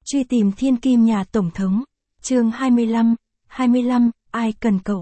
Truy tìm thiên kim nhà Tổng thống. Chương 25, ai cần cậu?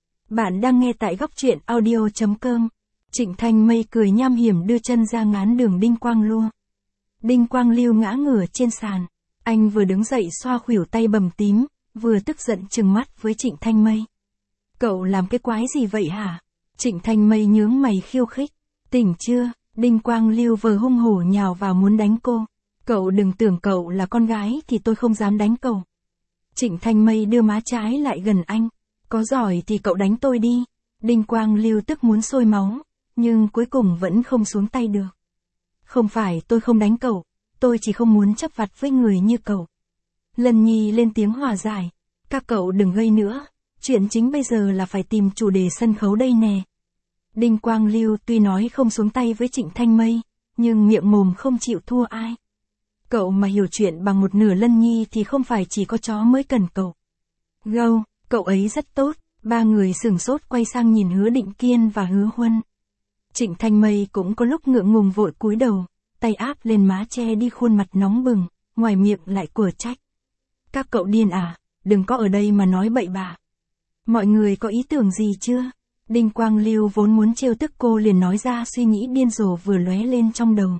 Bạn đang nghe tại góc truyện audio.com. Trịnh Thanh Mây cười nham hiểm đưa chân ra ngán đường Đinh Quang Lưu. Đinh Quang Lưu ngã ngửa trên sàn. Anh vừa đứng dậy xoa khuỷu tay bầm tím, vừa tức giận trừng mắt với Trịnh Thanh Mây. Cậu làm cái quái gì vậy hả? Trịnh Thanh Mây nhướng mày khiêu khích. Tỉnh chưa? Đinh Quang Lưu vừa hung hổ nhào vào muốn đánh cô. Cậu đừng tưởng cậu là con gái thì tôi không dám đánh cậu. Trịnh Thanh Mây đưa má trái lại gần anh. Có giỏi thì cậu đánh tôi đi. Đinh Quang Lưu tức muốn sôi máu, nhưng cuối cùng vẫn không xuống tay được. Không phải tôi không đánh cậu, tôi chỉ không muốn chấp vặt với người như cậu. Lân Nhi lên tiếng hòa giải. Các cậu đừng gây nữa, chuyện chính bây giờ là phải tìm chủ đề sân khấu đây nè. Đinh Quang Lưu tuy nói không xuống tay với Trịnh Thanh Mây, nhưng miệng mồm không chịu thua ai. Cậu mà hiểu chuyện bằng một nửa Lân Nhi thì không phải chỉ có chó mới cần cậu. Gâu, cậu ấy rất tốt. Ba người sửng sốt quay sang nhìn Hứa Định Kiên và Hứa Huân. Trịnh Thanh Mây cũng có lúc ngượng ngùng vội cúi đầu, tay áp lên má che đi khuôn mặt nóng bừng, ngoài miệng lại quở trách. Các cậu điên à, đừng có ở đây mà nói bậy bạ. Mọi người có ý tưởng gì chưa? Đinh Quang Lưu vốn muốn trêu tức cô liền nói ra suy nghĩ điên rồ vừa lóe lên trong đầu.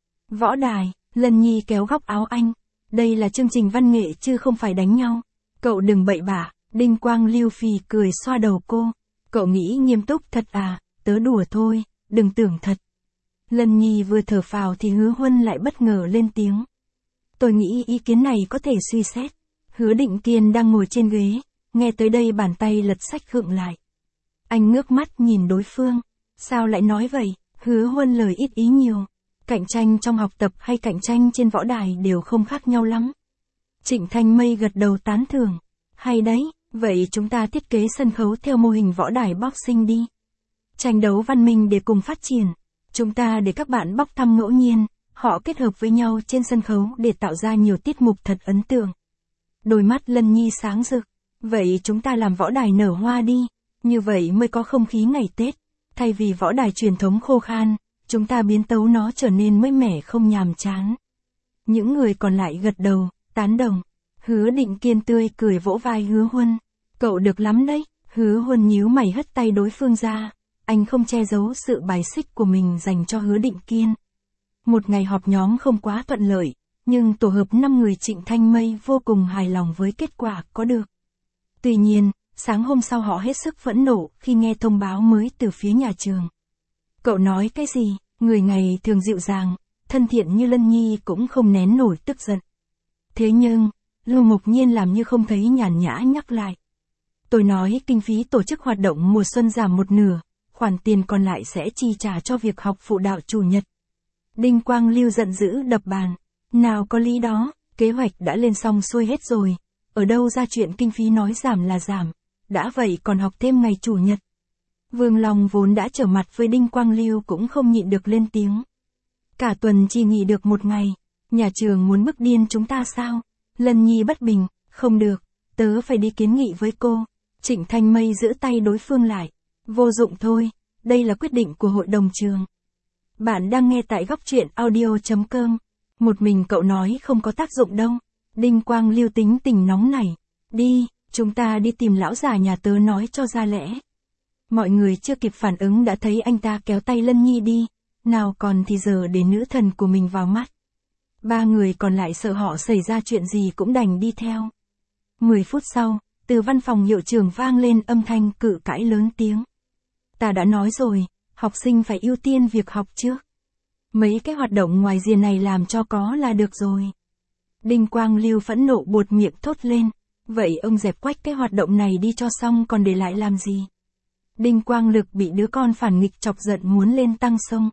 Võ đài, Lân Nhi kéo góc áo anh. Đây là chương trình văn nghệ chứ không phải đánh nhau. Cậu đừng bậy bạ. Đinh Quang Lưu phì cười xoa đầu cô. Cậu nghĩ nghiêm túc thật à, tớ đùa thôi, đừng tưởng thật. Lân Nhi vừa thở phào thì Hứa Huân lại bất ngờ lên tiếng. Tôi nghĩ ý kiến này có thể suy xét. Hứa Định Kiên đang ngồi trên ghế, nghe tới đây bàn tay lật sách khựng lại. Anh ngước mắt nhìn đối phương. Sao lại nói vậy? Hứa Huân lời ít ý nhiều. Cạnh tranh trong học tập hay cạnh tranh trên võ đài đều không khác nhau lắm. Trịnh Thanh Mây gật đầu tán thưởng. Hay đấy, vậy chúng ta thiết kế sân khấu theo mô hình võ đài boxing đi. Tranh đấu văn minh để cùng phát triển. Chúng ta để các bạn bốc thăm ngẫu nhiên, họ kết hợp với nhau trên sân khấu để tạo ra nhiều tiết mục thật ấn tượng. Đôi mắt Lân Nhi sáng rực. Vậy chúng ta làm võ đài nở hoa đi. Như vậy mới có không khí ngày Tết. Thay vì võ đài truyền thống khô khan, chúng ta biến tấu nó trở nên mới mẻ không nhàm chán. Những người còn lại gật đầu, tán đồng. Hứa Định Kiên tươi cười vỗ vai Hứa Huân. Cậu được lắm đấy. Hứa Huân nhíu mày hất tay đối phương ra. Anh không che giấu sự bài xích của mình dành cho Hứa Định Kiên. Một ngày họp nhóm không quá thuận lợi, nhưng tổ hợp 5 người Trịnh Thanh Mây vô cùng hài lòng với kết quả có được. Tuy nhiên, sáng hôm sau họ hết sức phẫn nộ khi nghe thông báo mới từ phía nhà trường. Cậu nói cái gì? Người ngày thường dịu dàng, thân thiện như Lân Nhi cũng không nén nổi tức giận. Thế nhưng, Lưu Mục Nhiên làm như không thấy, nhàn nhã nhắc lại. Tôi nói kinh phí tổ chức hoạt động mùa xuân giảm một nửa, khoản tiền còn lại sẽ chi trả cho việc học phụ đạo chủ nhật. Đinh Quang Lưu giận dữ đập bàn. Nào có lý đó, kế hoạch đã lên xong xuôi hết rồi. Ở đâu ra chuyện kinh phí nói giảm là giảm, đã vậy còn học thêm ngày chủ nhật. Vương Long vốn đã trở mặt với Đinh Quang Lưu cũng không nhịn được lên tiếng. Cả tuần chỉ nghỉ được một ngày, nhà trường muốn bức điên chúng ta sao? Lân Nhi bất bình, không được, tớ phải đi kiến nghị với cô. Trịnh Thanh Mây giữ tay đối phương lại. Vô dụng thôi, đây là quyết định của hội đồng trường. Bạn đang nghe tại góc truyện audio.com. Một mình cậu nói không có tác dụng đâu. Đinh Quang Lưu tính tình nóng nảy. Đi, chúng ta đi tìm lão già nhà tớ nói cho ra lẽ. Mọi người chưa kịp phản ứng đã thấy anh ta kéo tay Lân Nhi đi. Nào còn thì giờ để nữ thần của mình vào mắt. Ba người còn lại sợ họ xảy ra chuyện gì cũng đành đi theo. 10 phút sau, từ văn phòng hiệu trưởng vang lên âm thanh cự cãi lớn tiếng. Ta đã nói rồi, học sinh phải ưu tiên việc học trước. Mấy cái hoạt động ngoài rìa này làm cho có là được rồi. Đinh Quang Lưu phẫn nộ buột miệng thốt lên. Vậy ông dẹp quách cái hoạt động này đi cho xong còn để lại làm gì? Đinh Quang Lực bị đứa con phản nghịch chọc giận muốn lên tăng sông.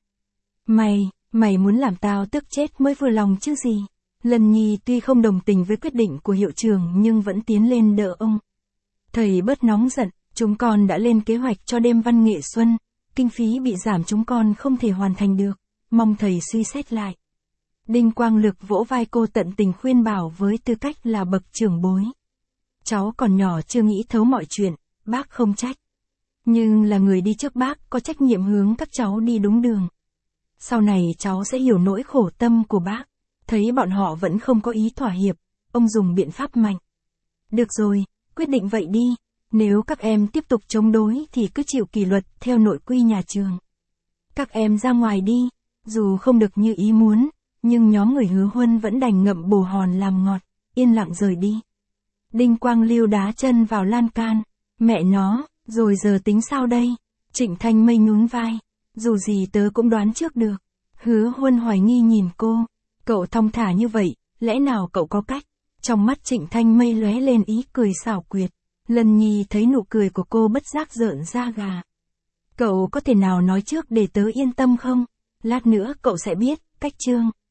Mày muốn làm tao tức chết mới vừa lòng chứ gì? Lân Nhi tuy không đồng tình với quyết định của hiệu trưởng nhưng vẫn tiến lên đỡ ông. Thầy bớt nóng giận, chúng con đã lên kế hoạch cho đêm văn nghệ xuân, kinh phí bị giảm chúng con không thể hoàn thành được, mong thầy suy xét lại. Đinh Quang Lực vỗ vai cô tận tình khuyên bảo với tư cách là bậc trưởng bối. Cháu còn nhỏ chưa nghĩ thấu mọi chuyện, bác không trách. Nhưng là người đi trước bác có trách nhiệm hướng các cháu đi đúng đường. Sau này cháu sẽ hiểu nỗi khổ tâm của bác. Thấy bọn họ vẫn không có ý thỏa hiệp, ông dùng biện pháp mạnh. Được rồi, quyết định vậy đi. Nếu các em tiếp tục chống đối thì cứ chịu kỷ luật theo nội quy nhà trường. Các em ra ngoài đi, dù không được như ý muốn, nhưng nhóm người Hứa Huân vẫn đành ngậm bồ hòn làm ngọt, yên lặng rời đi. Đinh Quang Lưu đá chân vào lan can. Mẹ nó, rồi giờ tính sao đây? Trịnh Thanh Mây nhún vai. Dù gì tớ cũng đoán trước được. Hứa Huân hoài nghi nhìn cô. Cậu thong thả như vậy, lẽ nào cậu có cách? Trong mắt Trịnh Thanh Mây lóe lên ý cười xảo quyệt. Lân Nhi thấy nụ cười của cô bất giác rợn da gà. Cậu có thể nào nói trước để tớ yên tâm không? Lát nữa cậu sẽ biết, cách Trương.